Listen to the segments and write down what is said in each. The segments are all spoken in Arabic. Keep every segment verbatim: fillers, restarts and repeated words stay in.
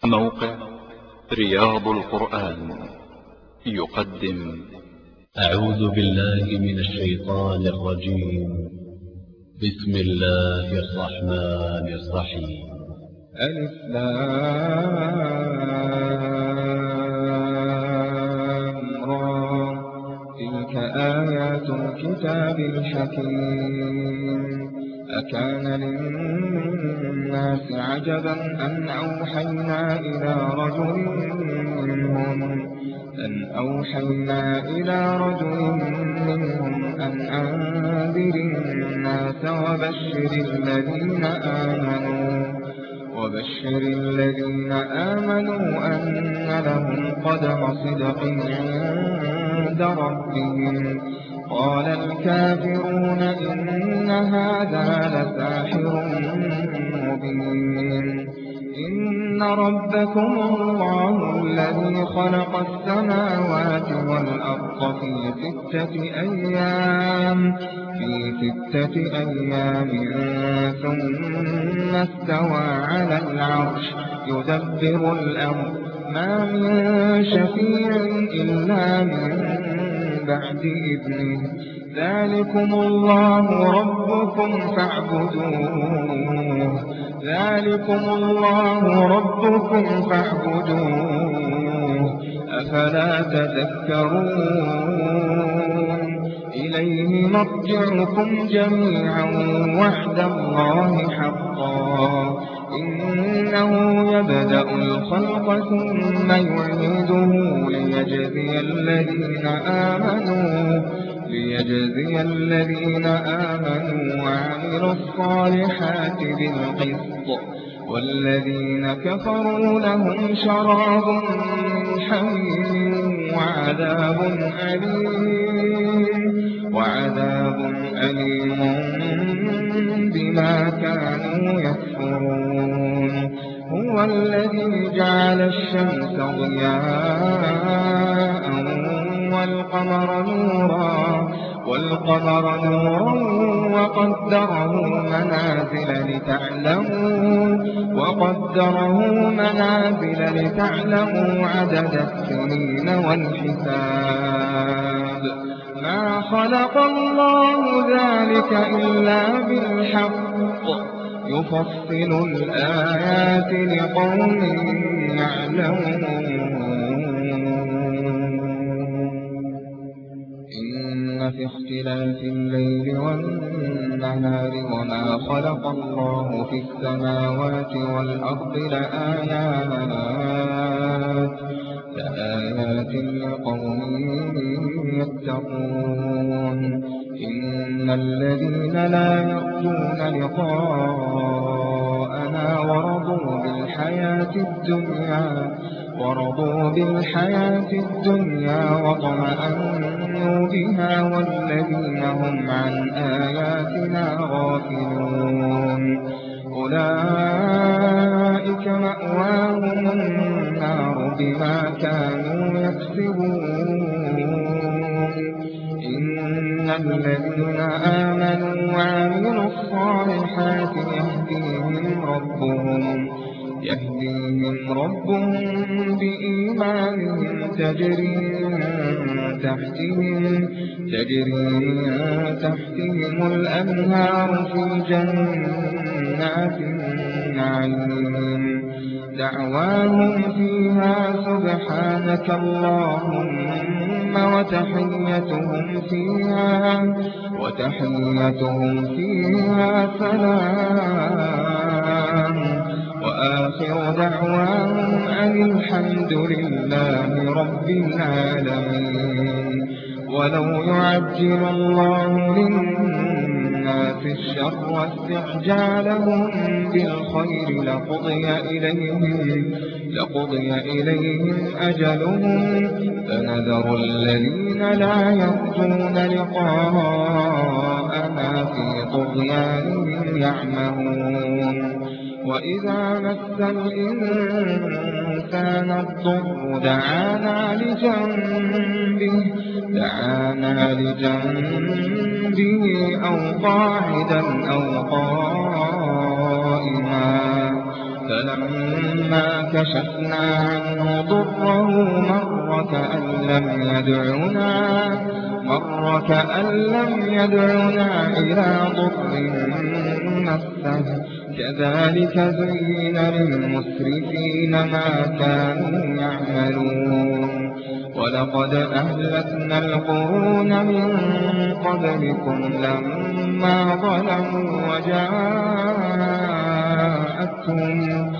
موقع رياض القرآن يقدم. أعوذ بالله من الشيطان الرجيم. بسم الله الرحمن الرحيم. ألف لام را. تلك آيات الكتاب الحكيم. أكان للناس عجبا أن أوحينا إلى رجل منهم أن أوحينا إلى رجل منهم أن أنذر الناس وبشر الذين آمنوا وبشر الذين آمنوا أن لهم قدم صدق عند ربهم. قال الكافرون إن هذا لساحر مبين. إن ربكم الله الذي خلق السماوات والأرض في ستة أيام في ستة أيام ثم استوى على العرش يدبر الأمر ما من شفيع إلا من بعد إذنه. ذلكم الله ربكم فاعبدوه ذلكم الله ربكم فاعبدوه أفلا تذكرون. إليه مرجعكم جميعا وعد الله حقا. إنه يبدأ الخلق ثم يعيده ليجزي الذين آمنوا ليجزي الذين آمنوا وعملوا الصالحات بالقسط والذين كفروا لهم شراب من حميم وعذاب أليم وعذاب أليم بما كانوا يكفرون. هو الذي جعل الشمس ضياء والقمر نورا والقمر نورا وقدره منازل لتعلموا وقدره منازل لتعلموا عدد السنين والحساب. ما خلق الله ذلك إلا بالحق يفصل الآيات لقوم يعلمون. إن في اختلاف الليل والنهار وما خلق الله في السماوات والأرض لآيات لآيات لقوم يتقون. إن الذين لا يرجون لقاءنا ورضوا بالحياة الدنيا ورضوا بالحياة الدنيا وطمأنوا بها والذين هم عن آياتنا غافلون أولئك مأواهم النار بما كانوا يكسبون. إن الذين آمنوا وعملوا الصالحات يهديهم ربهم يهديهم ربهم بإيمانهم تجري من تحتهم تجري من تحتهم الأنهار في جنات النعيم. دعواهم فيها سبحانك اللهم وتحيتهم فيها وتحيتهم فيها سلام وآخر دعواهم أن الحمد لله رب العالمين. ولو يعجل الله للناس الشر واستعجالهم بالخير لقضي إليهم لقضي إليهم أجلهم فنذر الذين لا يرجون لقاءنا في طغيانهم يعمهون. وإذا مس الإنسان الضر دعانا لجنبه دعانا لجنبه أو قاعدا أو قائما فلما كشفنا عنه ضره مر كأن لم يدعنا مر كأن لم يدعنا إلى ضر مسه كذلك زين للمسرفين ما كانوا يعملون ولقد أهلكنا القرون من قبلكم لما ظلموا وجاءتهم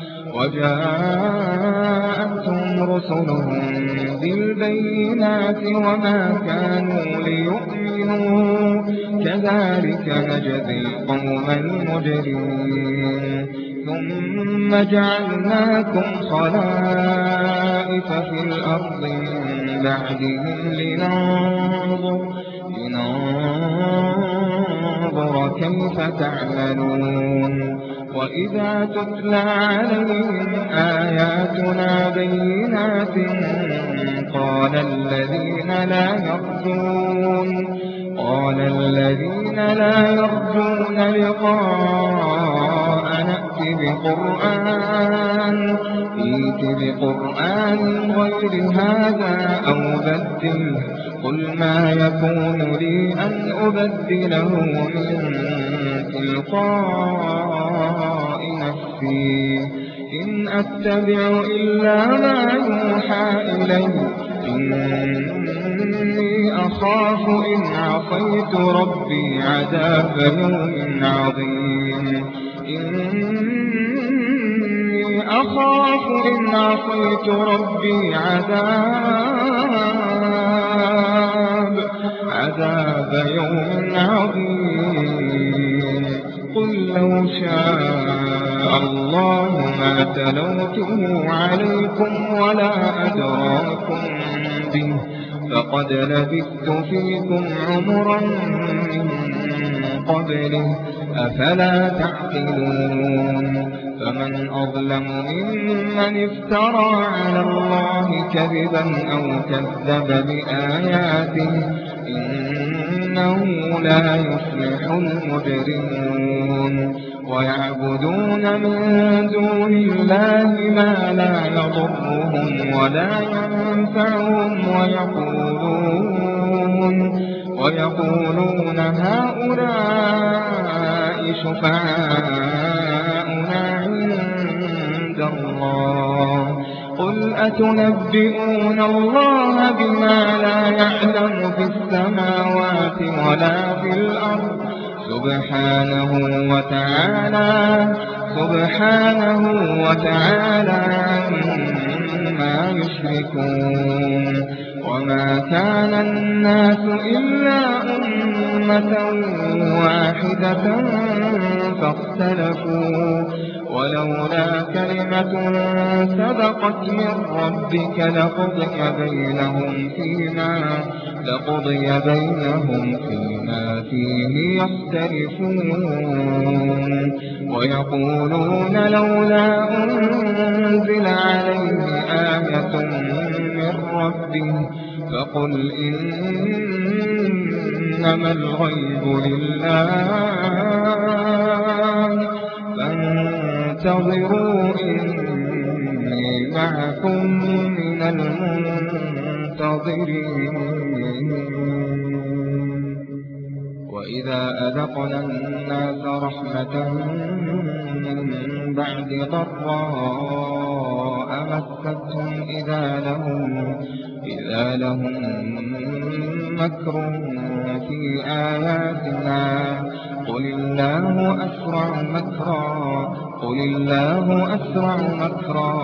وجاءتهم رسلهم بالبينات وما كانوا ليؤمنوا كذلك نجزي القوم المجرمين ثم جعلناكم خلائف في الأرض من بعدهم لننظر, لننظر كيف تعملون وإذا تتلى عليهم آياتنا بينات قال الذين لا يرجون قال الذين لا يرجون لقاءنا ائت بقرآن ائت بقرآن غير هذا أو بدل قل ما يكون لي أن أبدله من تلقاء نفسي إن أتبع إلا ما يوحى إلي إني أخاف إن عصيت ربي عذاب يوم عظيم إني أخاف إن عصيت ربي عذاب عذاب يوم عظيم قل لو شاء الله ما تلوته عليكم ولا أدراكم به فقد لبثت فيكم عمرا من قبله أفلا تعقلون فمن أظلم ممن افترى على الله كذبا أو كذب بآياته إنه لا يفلح المجرمون ويعبدون من دون الله ما لا يضرهم ولا ينفعهم ويقولون ويقولون هؤلاء شفعاؤنا عند الله قل أتنبئون الله بما لا يعلم في السماوات ولا في الأرض سبحانه وتعالى سبحانه وتعالى عما يشركون وما كان الناس إلا أمة واحدة فاختلفوا ولولا كلمة سبقت من ربك لقضي بينهم فيما لقضي بينهم فيما فيه يختلفون ويقولون لولا أنزل عليه آية من ربه فقل إنما الغيب لله فانتظروا إني معكم من المنتظرين وإذا أذقنا الناس رحمة من بعد ضراء مستهم إذا لهم إذا لهم مكر في آياتنا قل الله أسرع مكرا قل الله أسرع مكرا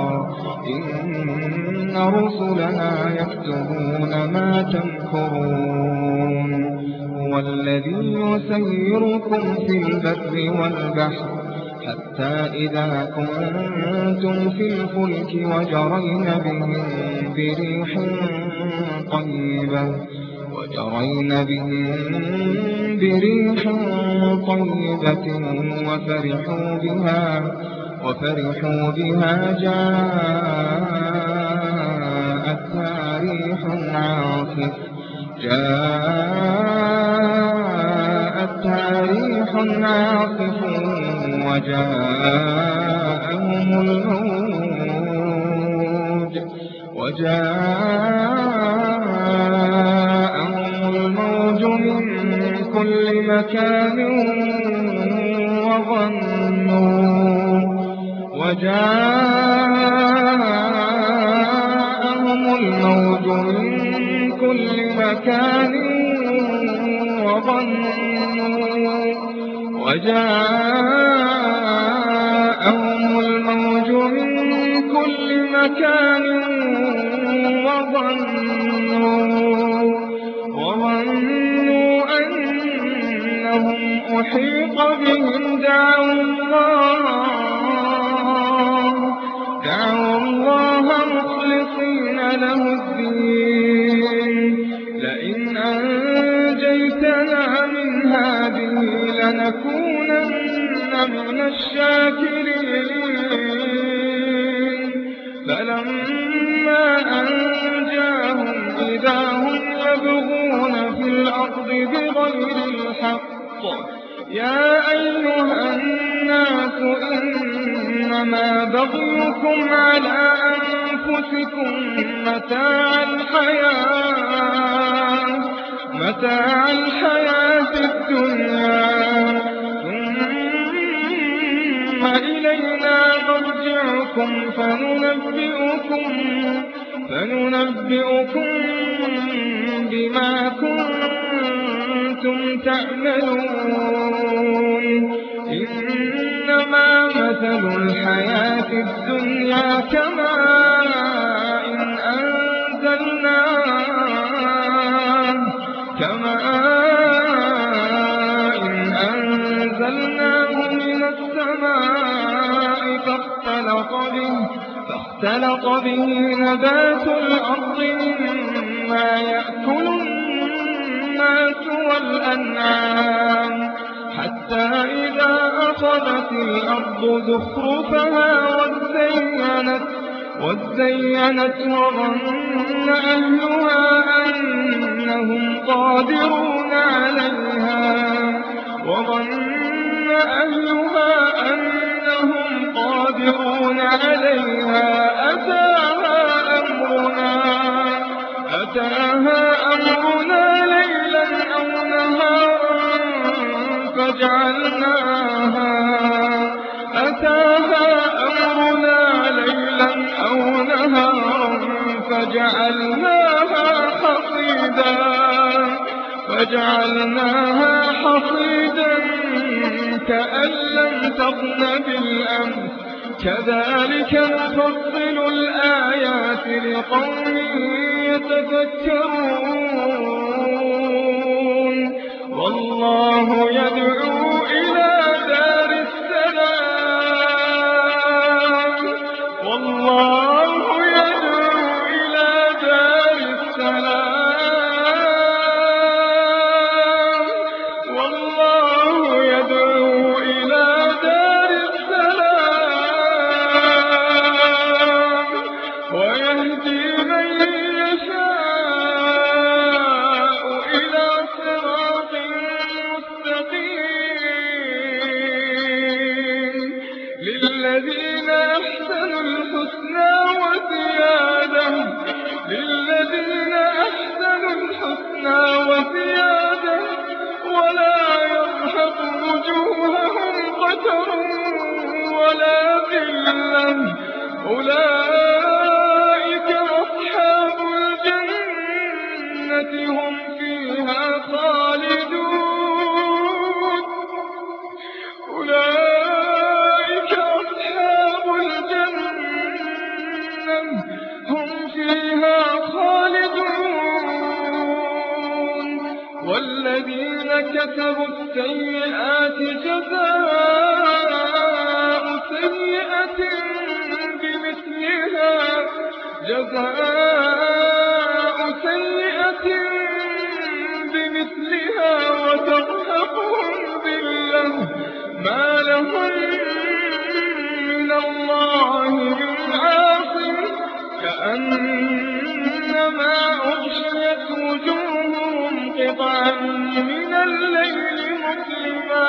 إن رسلنا يكتبون ما تمكرون هو الذي يسيركم في البر والبحر حتى إذا كنتم في الفلك وجرين بهم بريح طيبة وجرين بهم بريح طيبة وفرحوا بها وفرحوا بها جاءتها ريح عاصف جاءتها ريح عاصف وجاءهم وجاءهم الموج من كل مكان وظنوا وجاءهم الموج من كل مكان وظنوا وجاءهم الموج من كل مكان وظنوا وظنوا أنهم أحيط بهم دعوا الله دعوا الله مخلصين له الدين لئن أنجيتنا من هذه لنكونن من الشاكرين فلما أنجاهم إذا هم يبغون في الأرض بغير الحق يا أيها الناس إنما بغيكم على أنفسكم متاع الحياة متاع الحياة الدنيا ثم إلينا مرجعكم فننبئكم فننبئكم بما كنتم تعملون إنما مثل الحياة الدنيا كماء أنزلناه كماء أنزلناه من السماء فاختلط به فاختلط به نبات الأرض مما يأكل الناس والأنعام حتى إذا أخذت الأرض زخرفها وزينت وزينت وظن أهلها أنهم قادرون عليها وظن أهلها أنهم قادرون عليها أتاها أمرنا أتاها أمرنا ليلا أو نهارا فجعلناها أتاها أمرنا ليلا أو نهارا فجعلناها حصيدا فجعلناها حصيدا كأن لم تغن بالأمس كذلك نفصل الآيات لقوم يتفكرون والله يدعو إلى دار السلام والله يدعو إلى دار السلام والله يدعو إلى دار السلام ويهدي من يشاء إلى صراط مستقيم للذين أحسنوا الحسنى وزيادة للذين أحسنوا الحسنى وزيادة ولا يرهق وجوههم قتر ولا ذلة أولئك أصحاب الجنة هم فيها خالدون أولئك أصحاب الجنة هم فيها خالدون والذين كسبوا السيئات جزاء سيئة بمثلها جزاء سيئة بمثلها وترهقهم ذلة ما لهم من الله من عاصم كأنما أغشيت وجوههم قطعا من الليل مظلما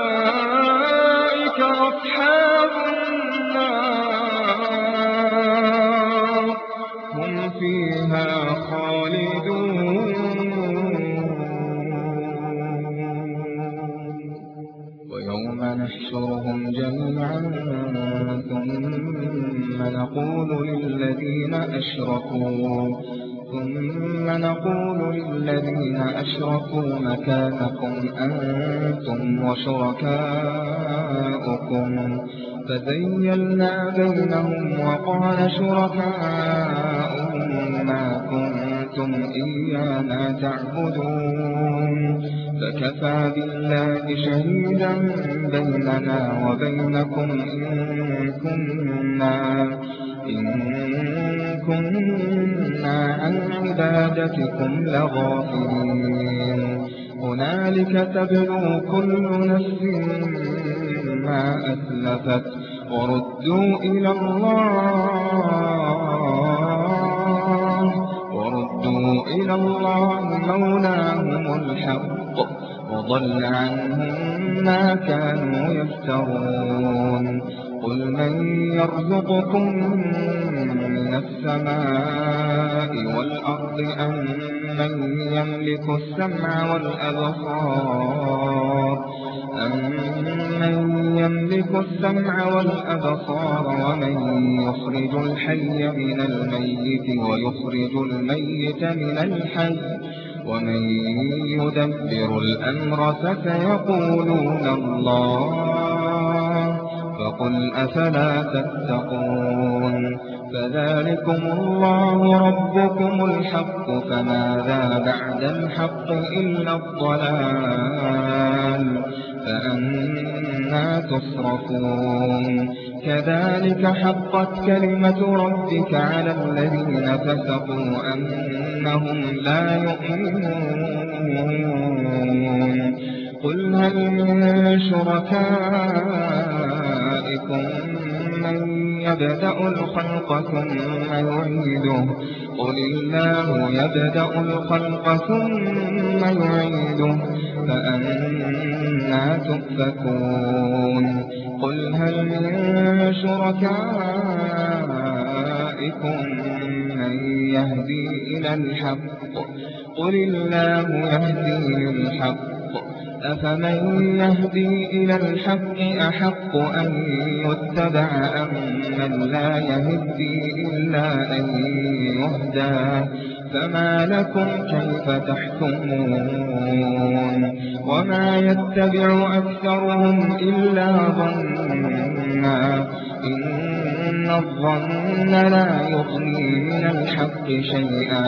أولئك أصحاب النار نقول للذين أشركوا ثم نقول للذين أشركوا مكانكم أنتم وشركاؤكم فزيلنا بينهم وقال شركاؤهم ما كنتم إيانا تعبدون فكفى بالله شهيدا بيننا وبينكم إن كنا إن كنا عن عبادتكم لغافلين هنالك تبلو كل نفس ما أسلفت وردوا إلى الله وردوا إلى الله مولاهم الحق وضل عنهم ما كانوا يفترون قل من يرزقكم من السماء والأرض أم من يملك السمع والأبصار أَمَّن يَمْلِكُ السَّمْعَ وَالْأَبْصَارَ وَمَن يُخْرِجُ الْحَيَّ مِنَ الْمَيِّتِ وَيُخْرِجُ الْمَيِّتَ مِنَ الْحَيِّ وَمَن يُدَبِّرُ الْأَمْرَ فَسَيَقُولُونَ اللَّهُ فَقُلْ أَفَلَا تَتَّقُونَ فَذَلِكُمُ اللَّهُ رَبُّكُمُ الْحَقُّ فَمَاذَا بَعْدَ الْحَقِّ إِلَّا الضَّلَالُ فأنا تصرفون كذلك حقت كلمة ربك على الذين فسقوا أنهم لا يؤمنون قل هل من شركائكم من يبدأ الخلق ثم يعيده قل الله يبدأ الخلق ثم يعيده فأنا تؤفكون قل هل من شركائكم من يهدي إلى الحق قل الله يهدي للحق أفمن يهدي إلى الحق أحق أن يتبع أم من لا يهدي إلا أن يهدى فما لكم كيف تحكمون وما يتبع أكثرهم إلا ظنا إن الظن لا يغني من الحق شيئا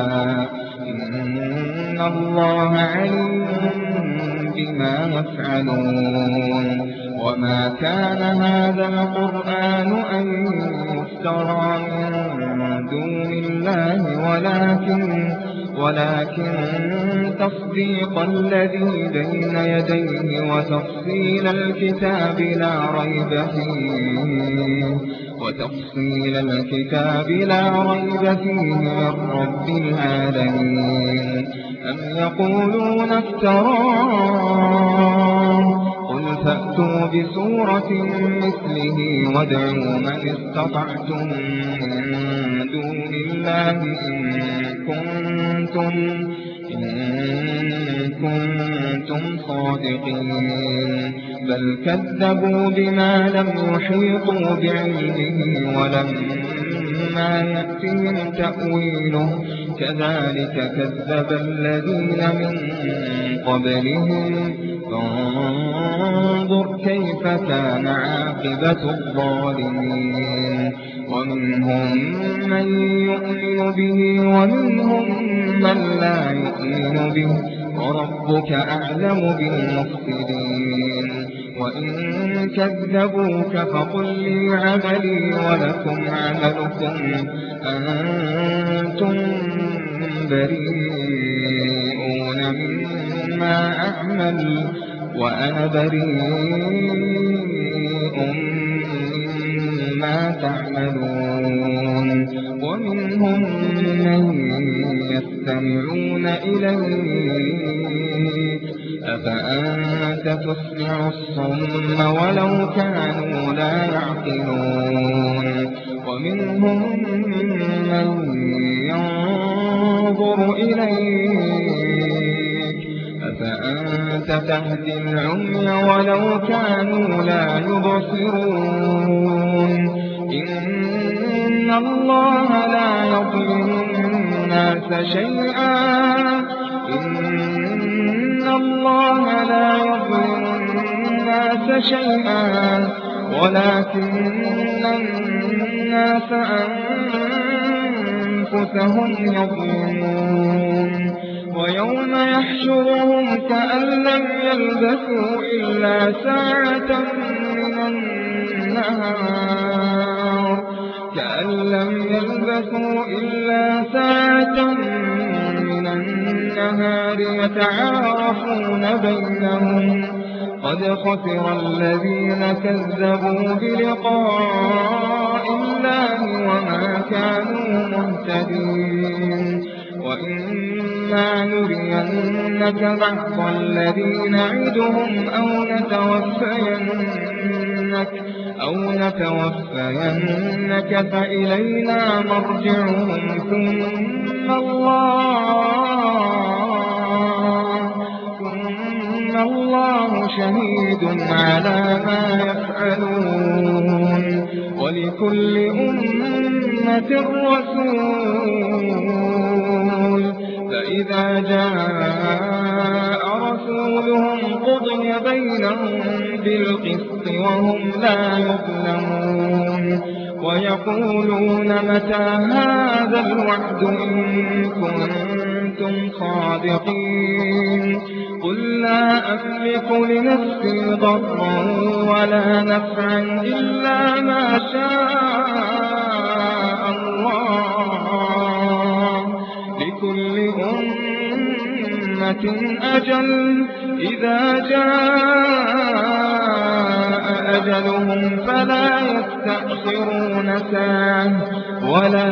إن الله عليم بما يفعلون وما كان هذا القرآن أن يفترى من دون الله ولكن ولكن تصديق الذي بين يديه وتفصيل الكتاب لا ريب فيه وتفصيل الكتاب لا ريب فيه من رب العالمين أم يقولون افتراه قل فأتوا بسورة مثله وادعوا من استطعتم من دون الله إن كنتم إن كنتم صادقين بل كذبوا بما لم يحيطوا بعلمه ولما يأتهم تأويله كذلك كذب الذين من قبلهم فانظر كيف كان عاقبة الظالمين ومنهم من يؤمن به ومنهم من لا يؤمن به وربك أعلم بالمفسدين وإن كذبوك فقل لي عملي ولكم عملكم أنتم بريئون مما أعمل وأنا بريء مما تعملون ومنهم من يستمعون إليك أفأنت تسمع الصم ولو كانوا لا يعقلون ومنهم من ينظر إليك أفأنت تهدي العمي ولو كانوا لا يبصرون إن إن الله لا يظلم الناس شيئا إن الله لا يظلم الناس شيئا ولكن الناس أنفسهم يظلمون ويوم يحشرهم كأن لم يلبثوا إلا ساعة من النهار كأن لم يلبثوا إلا ساعة من النهار يتعارفون بينهم قد خسر الذين كذبوا بلقاء الله وما كانوا مهتدين وإما نرينك بعض الذي نعدهم أو نتوفينك أو نتوفينك فإلينا مرجعهم ثم الله ثم الله شهيد على ما يفعلون ولكل أمة رسول فإذا جاء رسولهم قضي بينهم بالقسط وهم لا يظلمون ويقولون متى هذا الوعد إن كنتم صادقين قل لا أملك لنفسي ضرا ولا نفعا إلا ما شاء الله لكل أمة أجل إذا جاء أجلهم فلا يستأخرون ساعة ولا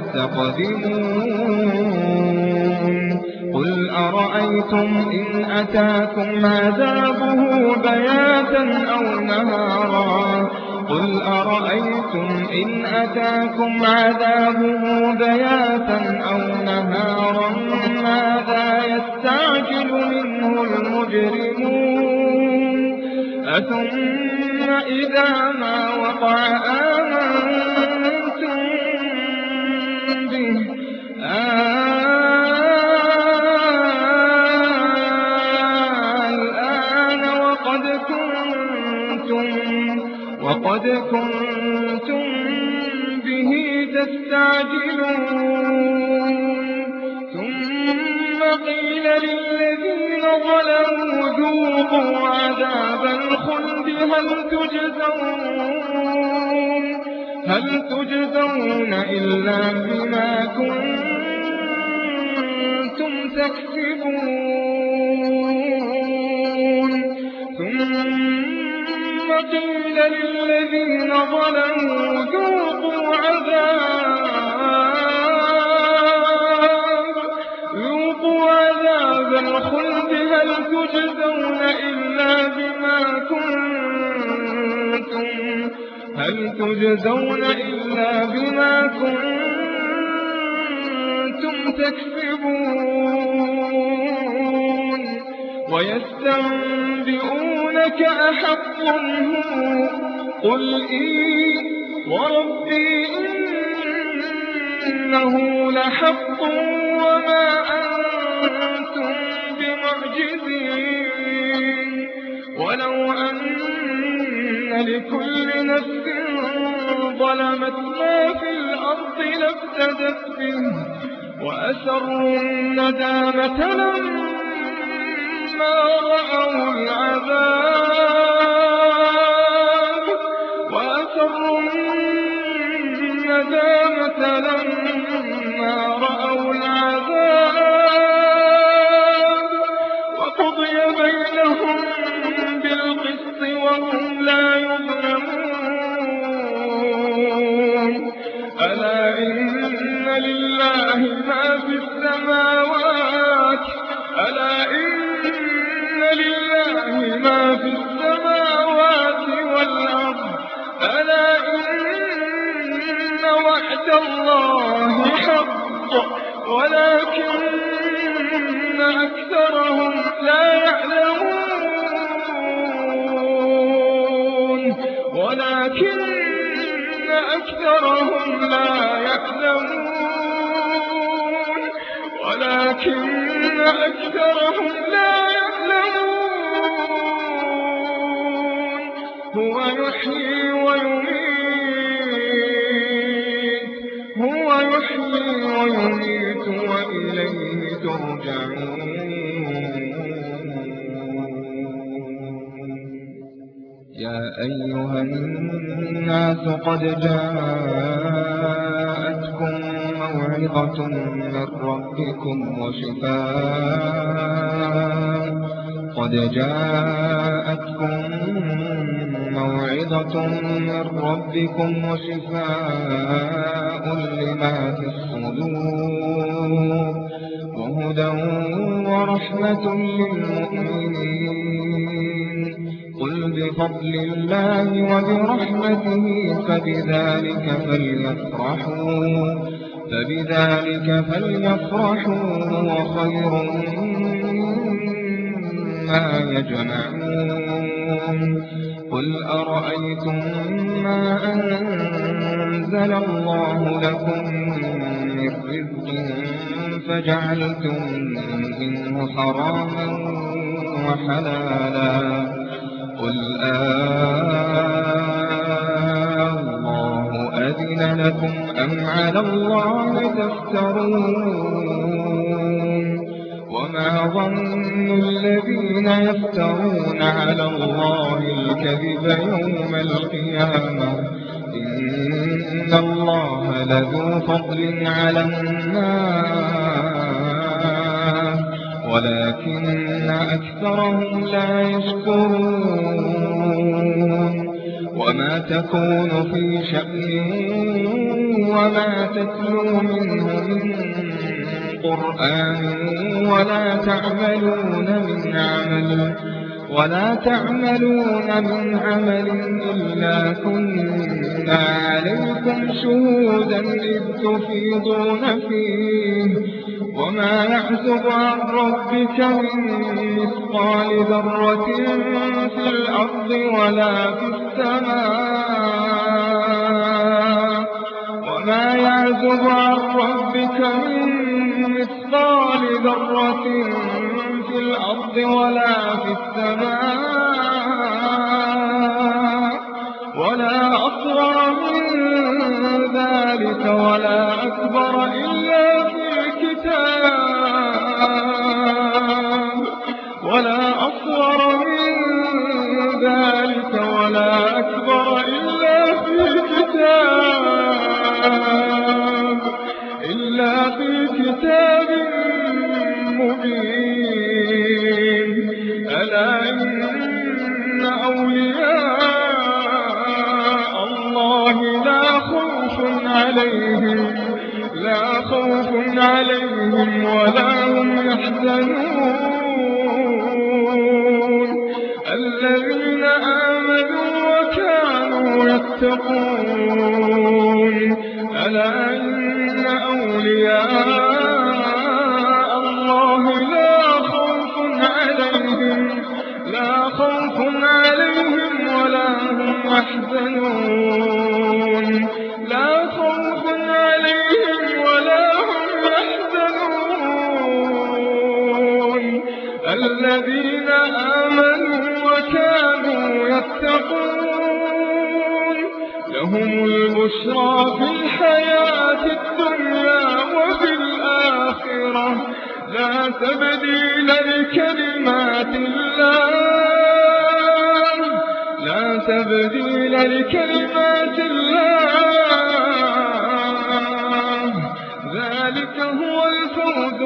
يستقدمون قل أرأيتم إن أتاكم عذابه بياتا أو نهارا قل أرأيتم إن أتاكم عذابه بياتا أو نهارا ماذا يستعجل منه المجرمون أثم إذا ما وقع آمنتم به الآن وقد كنتم وقد كنتم به تستعجلون ثم قيل للذين ظلموا ذوقوا عذاب الخلد هل تجزون هل تجزون إلا بما كنتم تكسبون ثم قيل للذين ظلموا ذوقوا عذاب ذوقوا عذاب الخلد هل تجزون إلا بما كنتم هل تجزون إلا بما كنتم تكسبون ويستنبئونك أحق هو قل إي وربي إنه لحق وما أنتم بمعجزين ولو أن لكل نفس ظلمت ما في الأرض لافتدت به وأسروا الندامة لما رأوا العذاب وأسروا الندامة لما رأوا العذاب وقضي بينهم بالقسط وهم لا يظلمون ألا إن لله ما في السماوات ألا إن لله ما في السماوات والأرض ألا إن وعد الله حق ولكن أكثرهم لا يعلمون ولكن أكثرهم لا يعلمون ولكن أكثرهم لا يعلمون هو يحيي ويميت هو يحيي ويميت وإليه ترجعون يا أيها الناس قد جاءتكم موعظة من ربكم وشفاء قد جاءتكم موعظة من ربكم وشفاء لما في الصدور وهدى ورحمة للمؤمنين قل بفضل الله وبرحمته فبذلك فليفرحوا فبذلك فليفرحوا هو خير مما يجمعون قل أرأيتم ما أنزل الله لكم من رزق فجعلتم منه حراما وحلالا قل الله أذن لكم أم على الله تفترون وما ظن الذين يفترون على الله الكذب يوم القيامة إن الله لذو فضل على الناس ولكن أكثرهم لا يشكرون وما تكون في شأن وما تتلو منه من قرآن ولا تعملون من عمل ولا تعملون من عمل إلا كنا عليكم شهودا إذ تفيضون فيه وما يعزب عن ربك من مثقال ذرة في الأرض ولا في السماء وما يعزب عن ربك من مثقال ذرة في الأرض ولا في السماء ولا أصغر من ذلك ولا أكبر إلا في كتاب ولا أصغر من ذلك ولا أكبر إلا في كتاب إلا في كتاب مبين ألا إن أولياء الله لا خوف عليهم لا خوف عليهم ولا هم يحزنون الذين آمنوا وكانوا يتقون ألا إن أولياء الله لا خوف عليهم لا خوف عليهم ولا هم يحزنون لا خوف عليهم ولا هم يحزنون الذين آمنوا وكانوا يتقون لهم البشرى في الحياة الدنيا وفي الآخرة لا تبديل لكلمات الله لا تبديل لكلمات الله ذلك هو الفوز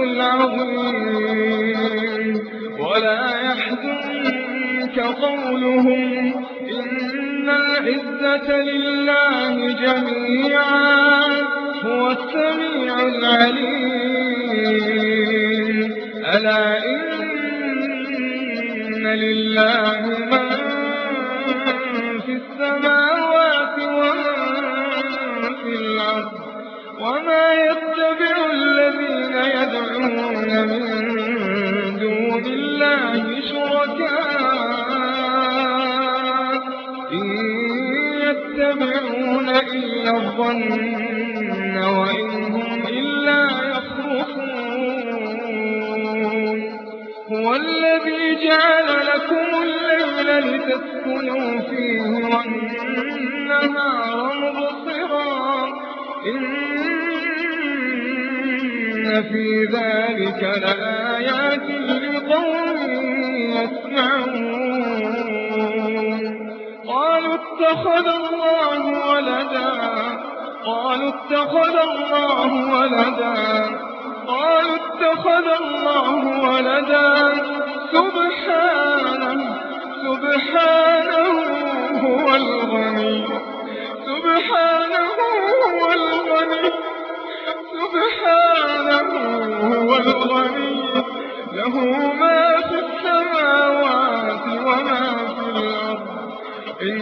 العظيم ولا يحزنك قولهم إن العزة لله جميعا هو السميع العليم ألا إن لله من في السماوات ومن في الأرض وما يتبع الذين يدعون من دون الله شركاء إن يتبعون إلا الظن وإن هم إلا يخرصون هو الذي جعل لكم الليل لتسكنوا فيه والنهار مبصرا إن في ذلك لآيات لقوم يسمعون قالوا اتخذ الله ولدا قالوا اتخذ الله ولدا قالوا اتخذ الله ولدا سبحانه سبحانه هو الغني سبحانه هو الغني سبحانه هو الغني له ما في السماوات وما في الأرض إن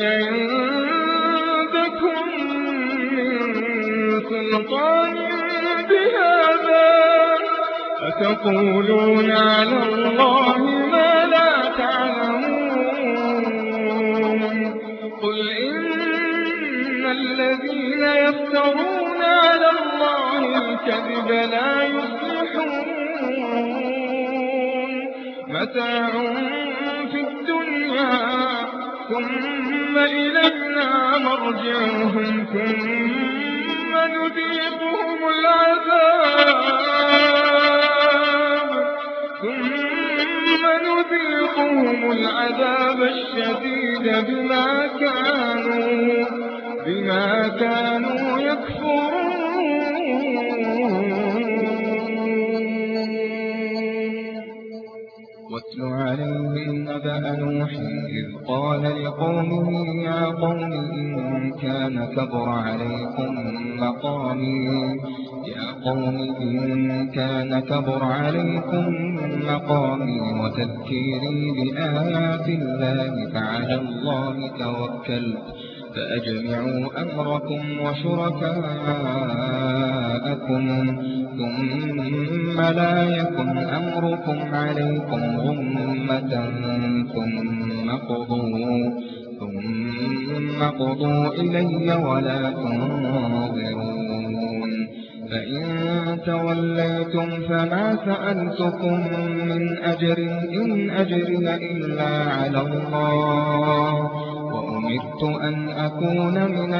عندكم من سلطان بهذا أتقولون على الله ما لا تعلمون قل إن الذين يفترون على الله الكذب لا يفلحون متاع في الدنيا ثم إلينا مرجعهم ثم نذيقهم العذاب ثم نذيقهم العذاب الشديد بما كانوا بما كانوا يكفرون واتل عليهم نبأ نوح إذ قال لقومه يا قوم إن كان كبر عليكم مقامي يا قوم إن كان كبر عليكم مقامي وتذكيري بآيات الله فعلى الله توكلت فأجمعوا أمركم وشركاءكم ثم لا يكن أمركم عليكم غمة ثم قضوا ثم قضوا إلي ولا تنظرون فإن توليتم فما سألتكم من أجر إن أجري إلا على الله وأمرت أن أكون من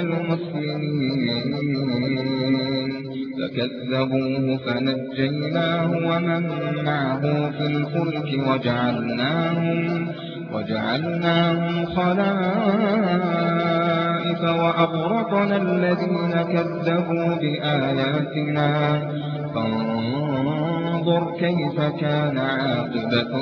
المسلمين فكذبوه فنجيناه ومن معه في الفلك وجعلناهم وجعلناهم خلائف وأغرقنا الذين كذبوا بآياتنا فانظر كيف كان عاقبة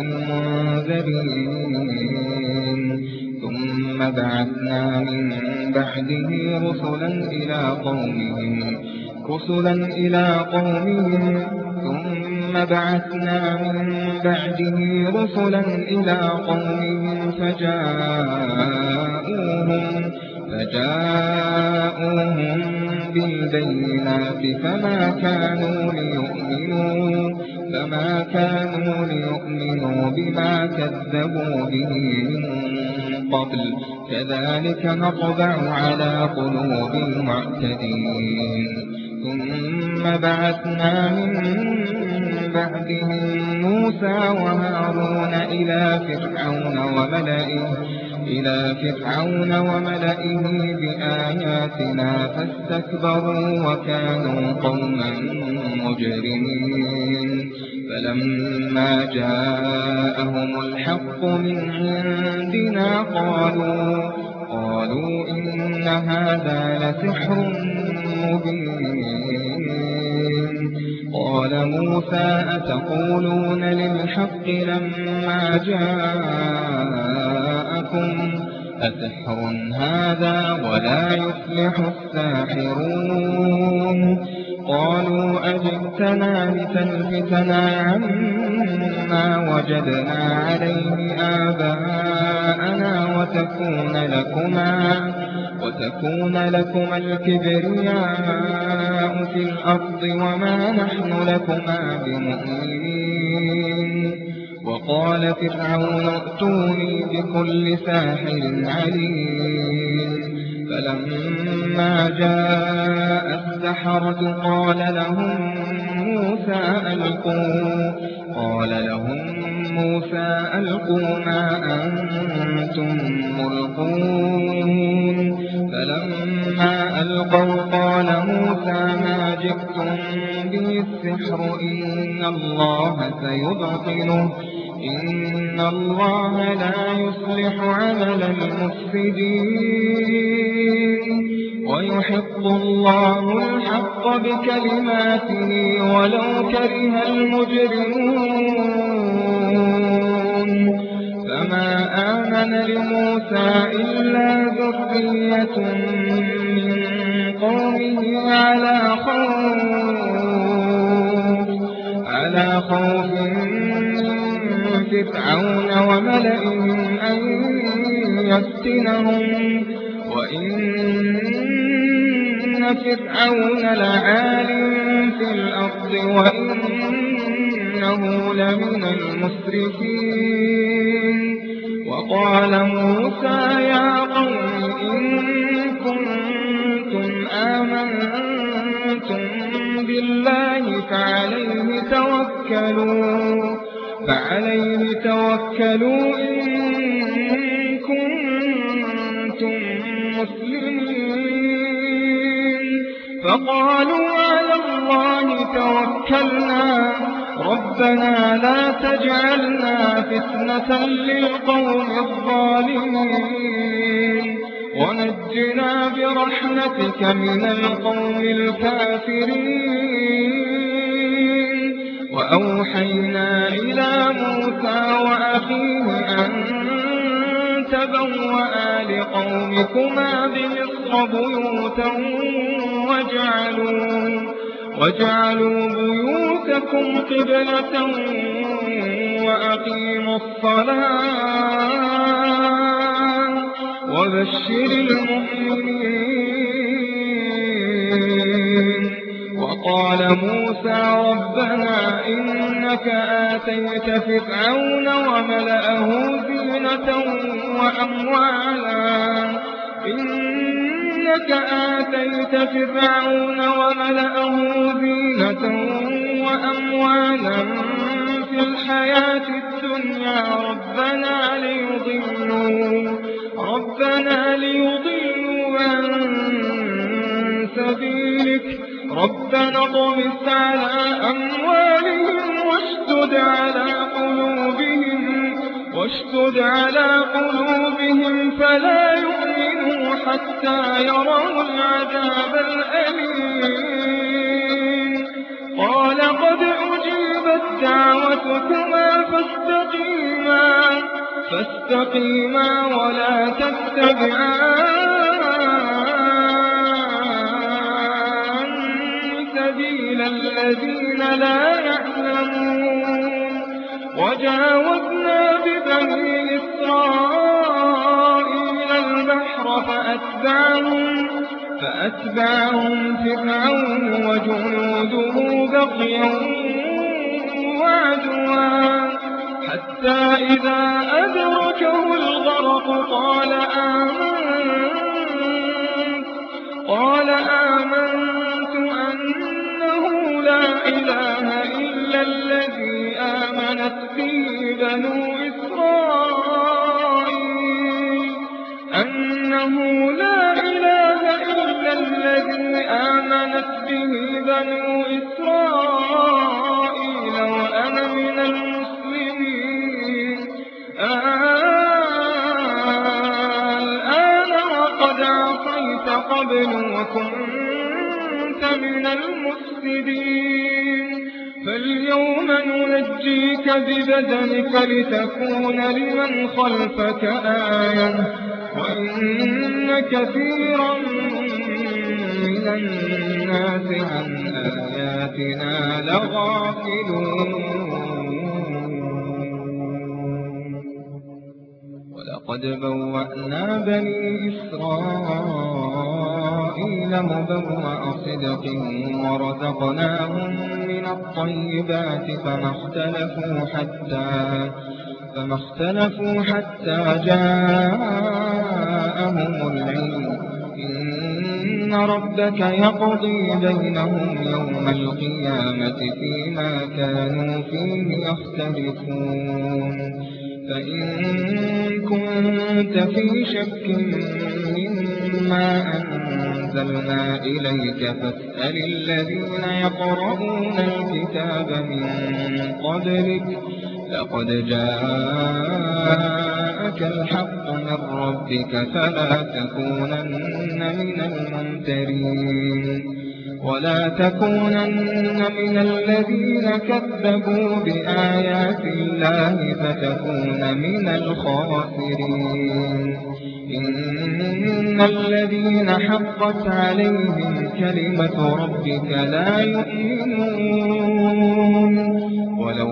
المنذرين ثم بعثنا من بعده رسلا إلى قومهم رسلا إلى قومهم ثم بعثنا من بعده رسلا إلى قومهم فجاءوهم فجاءوهم بالبينات فما كانوا ليؤمنوا فما كانوا ليؤمنوا بما كذبوا به من قبل كذلك نطبع على قلوب المعتدين ثم بعثنا من بعدهم موسى وهارون إلى فرعون وملئه إلى فرعون وملئه بآياتنا فاستكبروا وكانوا قوما مجرمين فلما جاءهم الحق من عندنا قالوا قالوا إن هذا لسحر مبين قال موسى أتقولون للحق لما جاءكم أسحر هذا ولا يفلح الساحرون قالوا أجئتنا لتلفتنا عما وجدنا عليه آباءنا وتكون لكما وتكون لكما الكبرياء في الأرض وما نحن لكما بمؤمنين وقال فرعون ائتوني بكل ساحر عليم فلما جاء السحرة قال لهم موسى ألقوا قال لهم موسى ألقوا ما أنتم ملقون فلما ألقوا قال موسى ما جئتم به السحر إن الله سيبطله إن الله لا يصلح عمل المفسدين ويحق الله الحق بكلماته ولو كره المجرمون فما آمن لموسى إلا ذرية من قومه على خوف على خوف فرعون وملئهم أن يفتنهم وإن فرعون لعال في الأرض وإنه لمن المسرفين وقال موسى يا قوم إن كنتم آمنتم بالله فعليه توكلوا فعليه توكلوا إن كنتم مسلمين فقالوا على الله توكلنا ربنا لا تجعلنا فتنة للقوم الظالمين ونجنا برحمتك من القوم الكافرين وأوحينا إلى موسى وأخيه أن تبوأ لقومكما بمصر بيوتا واجعلوا, واجعلوا بيوتكم قبلة وأقيموا الصلاة وبشر المؤمنين وقال موسى ربنا إنك آتيت فرعون وملأه زينة وأموالا إنك آتيت فرعون وملأه زينة وأموالا في الحياة الدنيا ربنا ليضلوا ربنا ليضلوا عن سبيلك ربنا اطمس على أموالهم واشدد على قلوبهم واشدد على قلوبهم فلا يؤمنوا حتى يروا العذاب الأليم قال قد أجيبت دعوتكما فاستقيما فاستقيما ولا تتبعان سبيل الذين لا يعلمون وجاوزنا ببني إسرائيل البحر فأتبعهم فأتبعهم فرعون وجنوده بغيا وعدوا حتى إذا أدركه الغرق قال آمنت قال آمنت أنه لا إله إلا الذي آمنت به بنو إسرائيل أنه لا إله إلا الذي آمنت به بنو إسرائيل وأنا من المسلمين الآن وقد عصيت قبل وكنت من المفسدين فاليوم ننجيك ببدنك لتكون لمن خلفك آية وإن كثيرا من الناس عن آياتنا لغافلون ولقد بوأنا بني إسرائيل مبوأ صدق ورزقناهم من الطيبات فما اختلفوا حتى فما اختلفوا حتى جاءهم العلم إن ربك يقضي بينهم يوم القيامة فيما كانوا فيه يختلفون فإن كنت في شك مما أنزلنا إليك فاسأل الذين يقرؤون الكتاب من قبلك لقد جاءك الحق من ربك فلا تكونن من الممترين ولا تكونن من الذين كذبوا بآيات الله فتكون من الخاسرين إن الذين حقت عليهم كلمة ربك لا يؤمنون ولو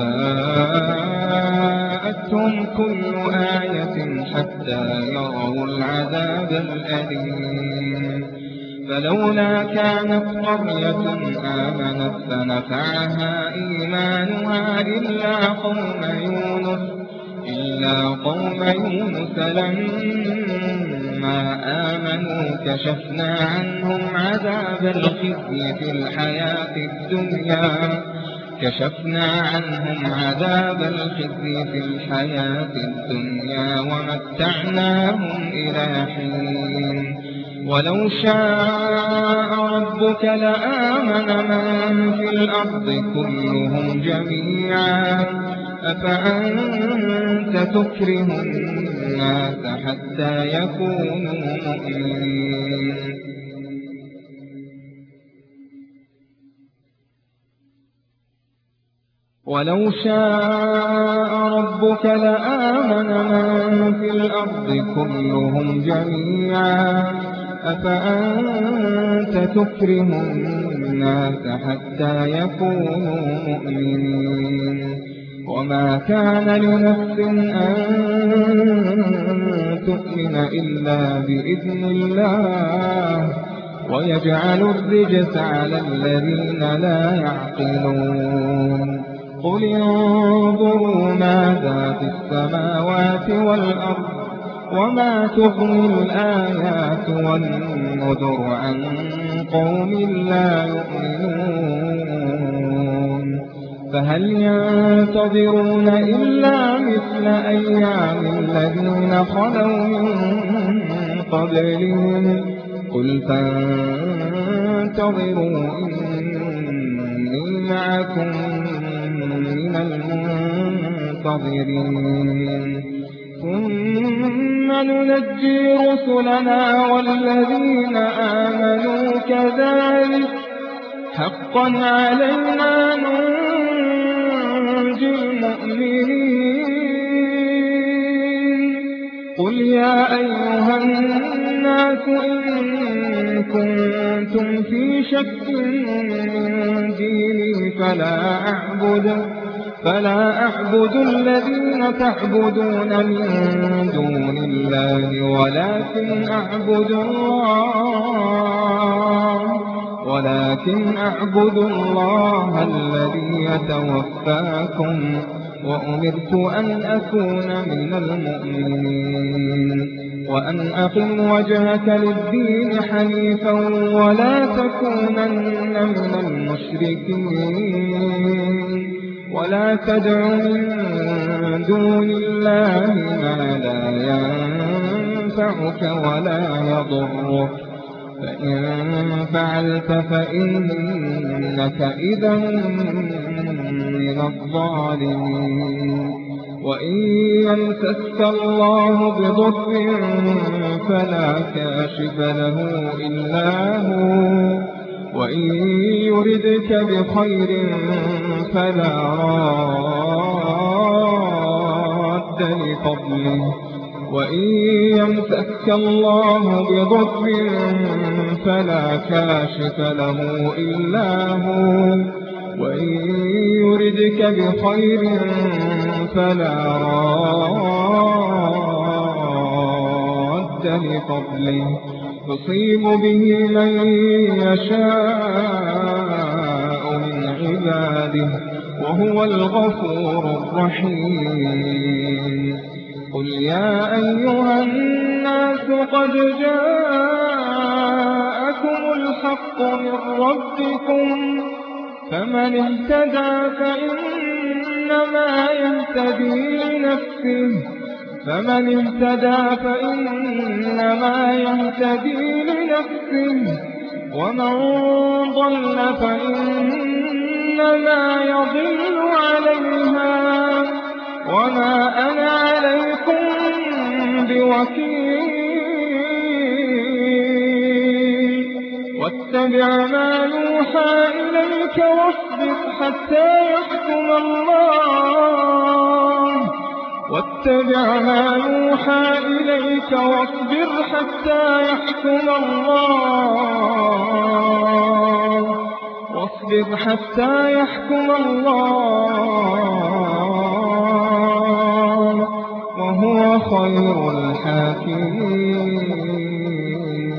جاءتهم كل آية حتى يروا العذاب الأليم فلولا كانت قرية آمنت فنفعها إيمانها إلا قوم يونس إلا قوم يونس لما آمنوا كشفنا عنهم عذاب الخزي في الحياة الدنيا كشفنا عنهم عذاب الخزي في الحياة الدنيا ومتعناهم إلى حين ولو شاء ربك لآمن من في الأرض كلهم جميعا أفأنت تكره الناس حتى يكونوا مؤمنين ولو شاء ربك لآمن من في الأرض كلهم جميعا أفأنت تكره الناس حتى يكونوا مؤمنين وما كان لنفس أن تؤمن إلا بإذن الله ويجعل الرجس على الذين لا يعقلون قل انظروا ماذا في السماوات والأرض وما تغني الآيات والنذر عن قوم لا يؤمنون فهل ينتظرون إلا مثل أيام الذين خلوا من قبلهم قل فانتظروا إني معكم من المنتظرين ثم ننجي رسلنا والذين آمنوا كذلك حقا علينا ننجي المؤمنين قل يا أيها الناس إن كنتم في شك من ديني فلا أعبد فلا أعبد الذين تعبدون من دون الله ولكن أعبد الله ولكن أعبد الله الذي يتوفاكم وأمرت أن أكون من المؤمنين وأن أقم وجهك للدين حنيفا ولا تكونن من المشركين ولا تدع من دون الله ما لا ينفعك ولا يضرك فإن فعلت فإنك إذا من الظالمين وإن يمسسك الله بضر فلا كاشف له إلا هو وإن يردك بخير فلا راد لفضله وإن يمسك الله بضر فلا كاشف له إلا هو وإن يردك بخير فلا راد لفضله يصيب به من يشاء من عباده وهو الغفور الرحيم قل يا أيها الناس قد جاءكم الحق من ربكم فمن اهتدى فإنما يهتدي لنفسه فمن اهتدى فإنما يهتدي لنفسه ومن ضل فإنما يضل عليها وما أنا عليكم بوكيل واتبع ما يوحى إليك واصبر حتى يحكم الله واتبع ما يوحى إليك واصبر حتى يحكم الله واصبر حتى يحكم الله وهو خير الحاكمين.